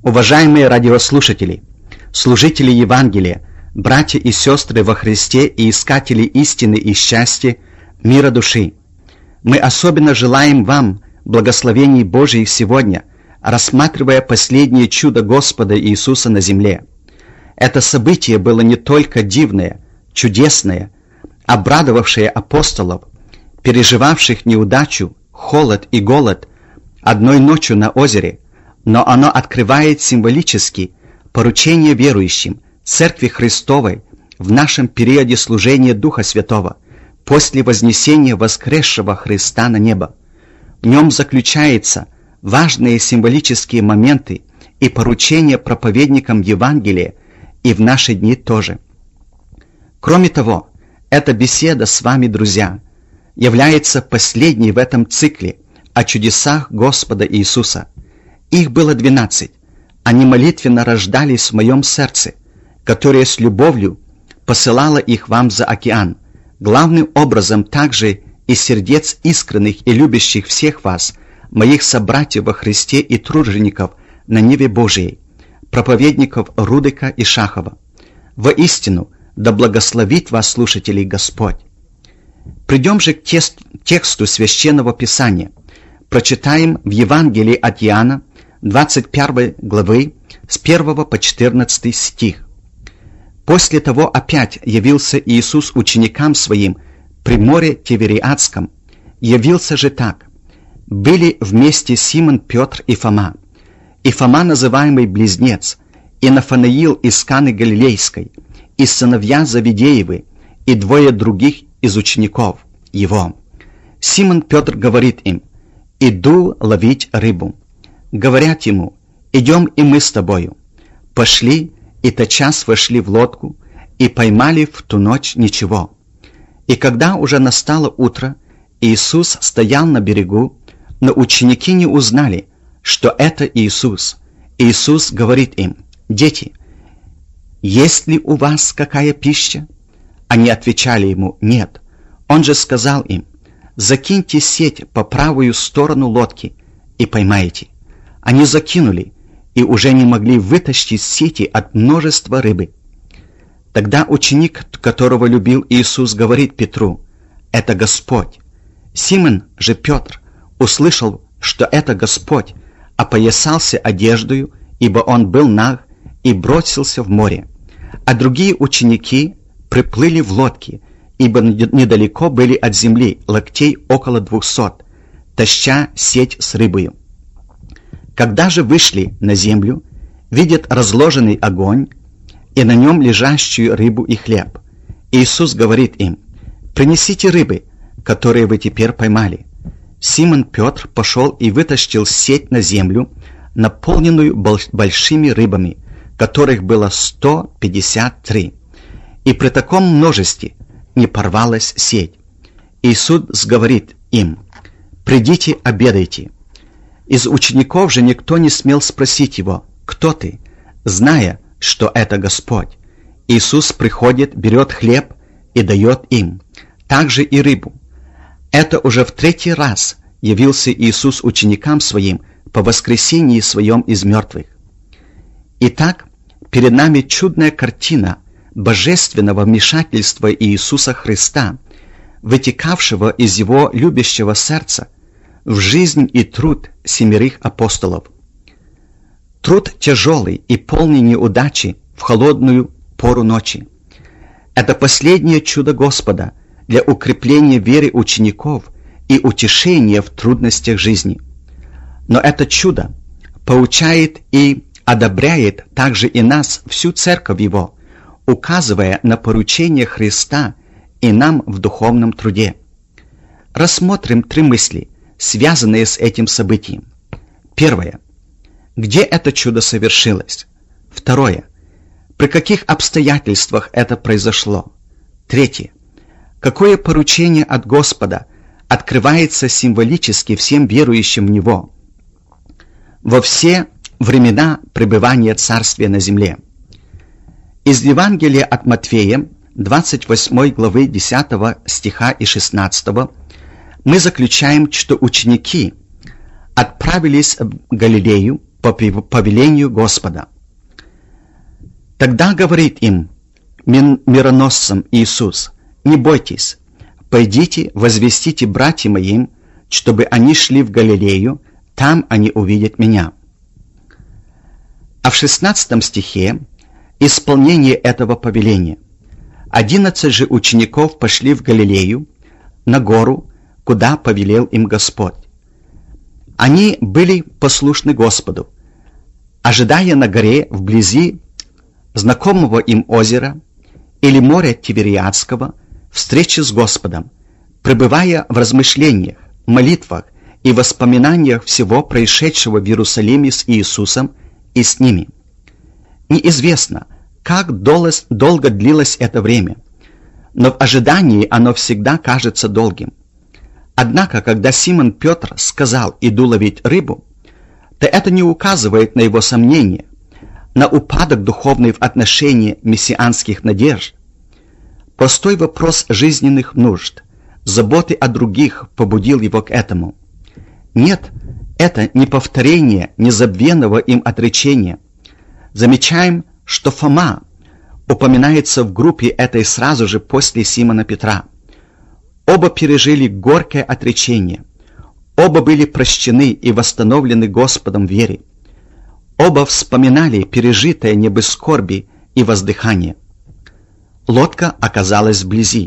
Уважаемые радиослушатели, служители Евангелия, братья и сестры во Христе и искатели истины и счастья, мира души, мы особенно желаем вам благословений Божьих сегодня, рассматривая последнее чудо Господа Иисуса на земле. Это событие было не только дивное, чудесное, обрадовавшее апостолов, переживавших неудачу, холод и голод одной ночью на озере, но оно открывает символически поручение верующим Церкви Христовой в нашем периоде служения Духа Святого после вознесения воскресшего Христа на небо. В нем заключаются важные символические моменты и поручения проповедникам Евангелия и в наши дни тоже. Кроме того, эта беседа с вами, друзья, является последней в этом цикле о чудесах Господа Иисуса. Их было 12. Они молитвенно рождались в моем сердце, которое с любовью посылало их вам за океан, главным образом также из сердец искренних и любящих всех вас, моих собратьев во Христе и тружеников на ниве Божией, проповедников Рудыка и Шахова. Воистину, да благословит вас, слушателей, Господь. Придем же к тексту Священного Писания. Прочитаем в Евангелии от Иоанна, 21 главы, с 1 по 14 стих. «После того опять явился Иисус ученикам своим при море Тивериадском. Явился же так. Были вместе Симон, Петр и Фома. И Фома, называемый Близнец, и Нафанаил из Каны Галилейской, и сыновья Завидеевы, и двое других из учеников его. Симон Петр говорит им: иду ловить рыбу. Говорят ему: идем и мы с тобою. Пошли, и тотчас вошли в лодку, и поймали в ту ночь ничего. И когда уже настало утро, Иисус стоял на берегу, но ученики не узнали, что это Иисус. Иисус говорит им: дети, есть ли у вас какая пища? Они отвечали ему: нет. Он же сказал им: закиньте сеть по правую сторону лодки и поймаете. Они закинули и уже не могли вытащить сети от множества рыбы. Тогда ученик, которого любил Иисус, говорит Петру: это Господь. Симон же Петр услышал, что это Господь, опоясался одеждою, ибо он был наг, и бросился в море. А другие ученики приплыли в лодке, ибо недалеко были от земли, локтей около 200, таща сеть с рыбою. Когда же вышли на землю, видят разложенный огонь и на нем лежащую рыбу и хлеб. Иисус говорит им: принесите рыбы, которые вы теперь поймали. Симон Петр пошел и вытащил сеть на землю, наполненную большими рыбами, которых было 153. И при таком множестве не порвалась сеть. Иисус говорит им: придите, обедайте. Из учеников же никто не смел спросить его: кто ты, зная, что это Господь. Иисус приходит, берет хлеб и дает им, также и рыбу. Это уже в 3-й раз явился Иисус ученикам своим по воскресении своем из мертвых. Итак, перед нами чудная картина божественного вмешательства Иисуса Христа, вытекавшего из Его любящего сердца в жизнь и труд 7 апостолов. Труд тяжелый и полный неудачи в холодную пору ночи. Это последнее чудо Господа для укрепления веры учеников и утешения в трудностях жизни. Но это чудо поучает и одобряет также и нас, всю церковь Его, указывая на поручение Христа и нам в духовном труде. Рассмотрим 3 мысли, связанные с этим событием. Первое. Где это чудо совершилось? Второе. При каких обстоятельствах это произошло? Третье. Какое поручение от Господа открывается символически всем верующим в Него во все времена пребывания Царствия на земле? Из Евангелия от Матфея, 28 главы 10 стиха и 16, мы заключаем, что ученики отправились в Галилею по повелению Господа. Тогда говорит им, мироносцам, Иисус: «Не бойтесь, пойдите, возвестите братьям моим, чтобы они шли в Галилею, там они увидят меня». А в 16 стихе исполнение этого повеления. 11 же учеников пошли в Галилею, на гору, куда повелел им Господь. Они были послушны Господу, ожидая на горе вблизи знакомого им озера или моря Тивериадского встречи с Господом, пребывая в размышлениях, молитвах и воспоминаниях всего происшедшего в Иерусалиме с Иисусом и с ними. Неизвестно, как долго длилось это время, но в ожидании оно всегда кажется долгим. Однако, когда Симон Петр сказал: «Иду ловить рыбу», то это не указывает на его сомнения, на упадок духовный в отношении мессианских надежд. Простой вопрос жизненных нужд, заботы о других побудил его к этому. Нет, это не повторение незабвенного им отречения. Замечаем, что Фома упоминается в группе этой сразу же после Симона Петра. Оба пережили горькое отречение. Оба были прощены и восстановлены Господом в вере. Оба вспоминали пережитое не без скорби и воздыхания. Лодка оказалась вблизи,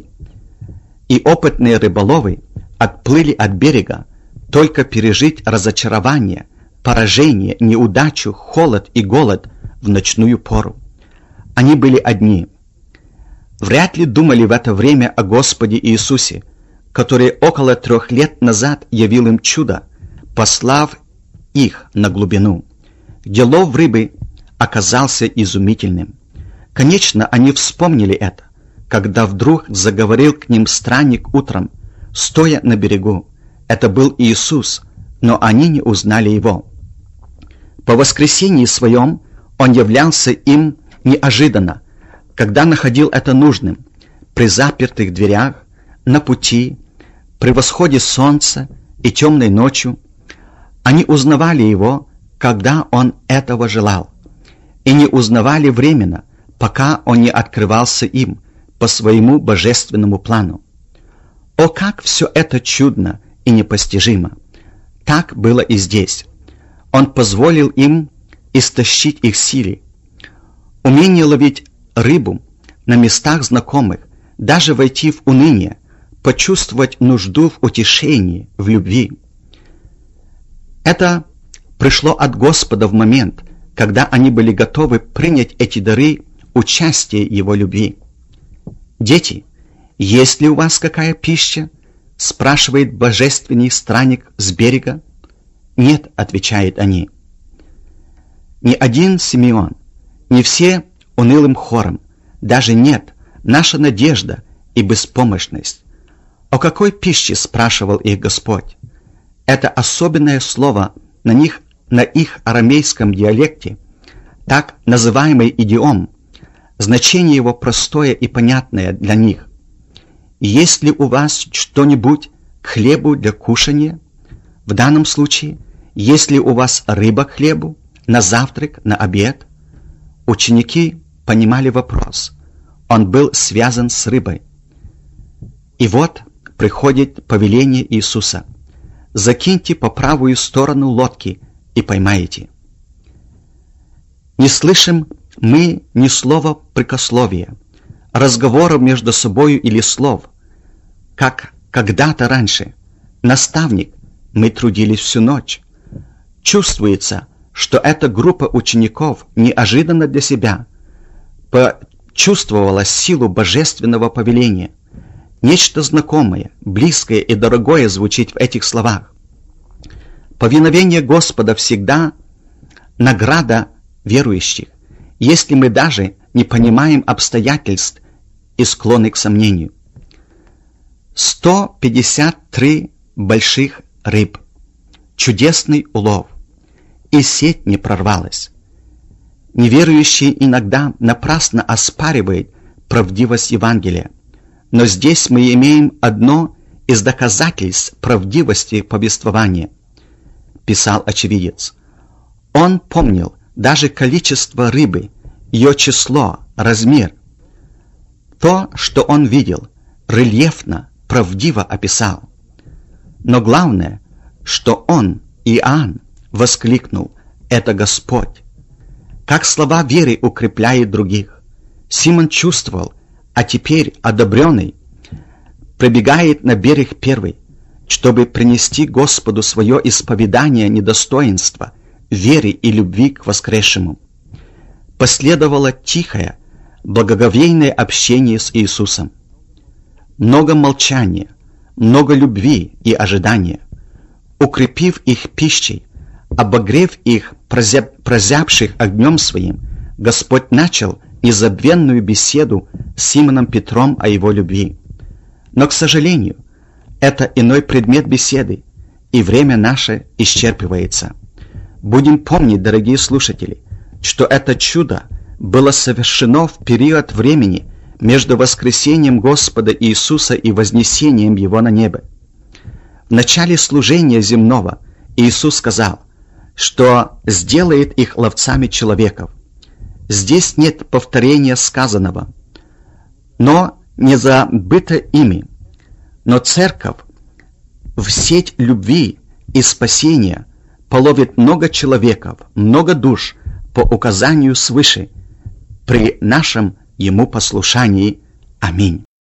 и опытные рыболовы отплыли от берега только пережить разочарование, поражение, неудачу, холод и голод в ночную пору. Они были одни. Вряд ли думали в это время о Господе Иисусе, который около 3 лет назад явил им чудо, послав их на глубину, где лов рыбы оказался изумительным. Конечно, они вспомнили это, когда вдруг заговорил к ним странник утром, стоя на берегу. Это был Иисус, но они не узнали его. По воскресении своем он являлся им неожиданно, когда находил это нужным, при запертых дверях, на пути, при восходе солнца и темной ночью. Они узнавали его, когда он этого желал, и не узнавали временно, пока он не открывался им по своему божественному плану. О, как все это чудно и непостижимо! Так было и здесь. Он позволил им истощить их силы. Умение ловить рыбу на местах знакомых, даже войти в уныние, почувствовать нужду в утешении, в любви. Это пришло от Господа в момент, когда они были готовы принять эти дары участия Его любви. «Дети, есть ли у вас какая пища?» — спрашивает божественный странник с берега. «Нет», — отвечают они. Ни один Симеон, не все унылым хором, даже нет, наша надежда и беспомощность. О какой пище спрашивал их Господь? Это особенное слово на их арамейском диалекте, так называемый идиом, значение его простое и понятное для них. Есть ли у вас что-нибудь к хлебу для кушания? В данном случае, есть ли у вас рыба к хлебу, на завтрак, на обед? Ученики понимали вопрос. Он был связан с рыбой. И вот приходит повеление Иисуса: «Закиньте по правую сторону лодки и поймаете». Не слышим мы ни слова прикословия, разговоров между собою или слов, как когда-то раньше. Наставник, мы трудились всю ночь. Чувствуется, что эта группа учеников неожиданно для себя почувствовала силу божественного повеления. Нечто знакомое, близкое и дорогое звучит в этих словах. Повиновение Господа всегда награда верующих, если мы даже не понимаем обстоятельств и склонны к сомнению. 153 больших рыб, чудесный улов, и сеть не прорвалась. Неверующие иногда напрасно оспаривают правдивость Евангелия, но здесь мы имеем одно из доказательств правдивости повествования, писал очевидец. Он помнил даже количество рыбы, ее число, размер. То, что он видел, рельефно, правдиво описал. Но главное, что он, Иоанн, воскликнул: «Это Господь!» Как слова веры укрепляют других. Симон чувствовал, а теперь, одобренный, прибегает на берег первый, чтобы принести Господу свое исповедание недостоинства, веры и любви к воскресшему. Последовало тихое, благоговейное общение с Иисусом. Много молчания, много любви и ожидания. Укрепив их пищей, обогрев их прозябших огнем своим, Господь начал незабвенную беседу с Симоном Петром о его любви. Но, к сожалению, это иной предмет беседы, и время наше исчерпывается. Будем помнить, дорогие слушатели, что это чудо было совершено в период времени между воскресением Господа Иисуса и вознесением Его на небо. В начале служения земного Иисус сказал, что сделает их ловцами человеков. Здесь нет повторения сказанного, но не забыто ими. Но церковь в сеть любви и спасения половит много человеков, много душ по указанию свыше при нашем Ему послушании. Аминь.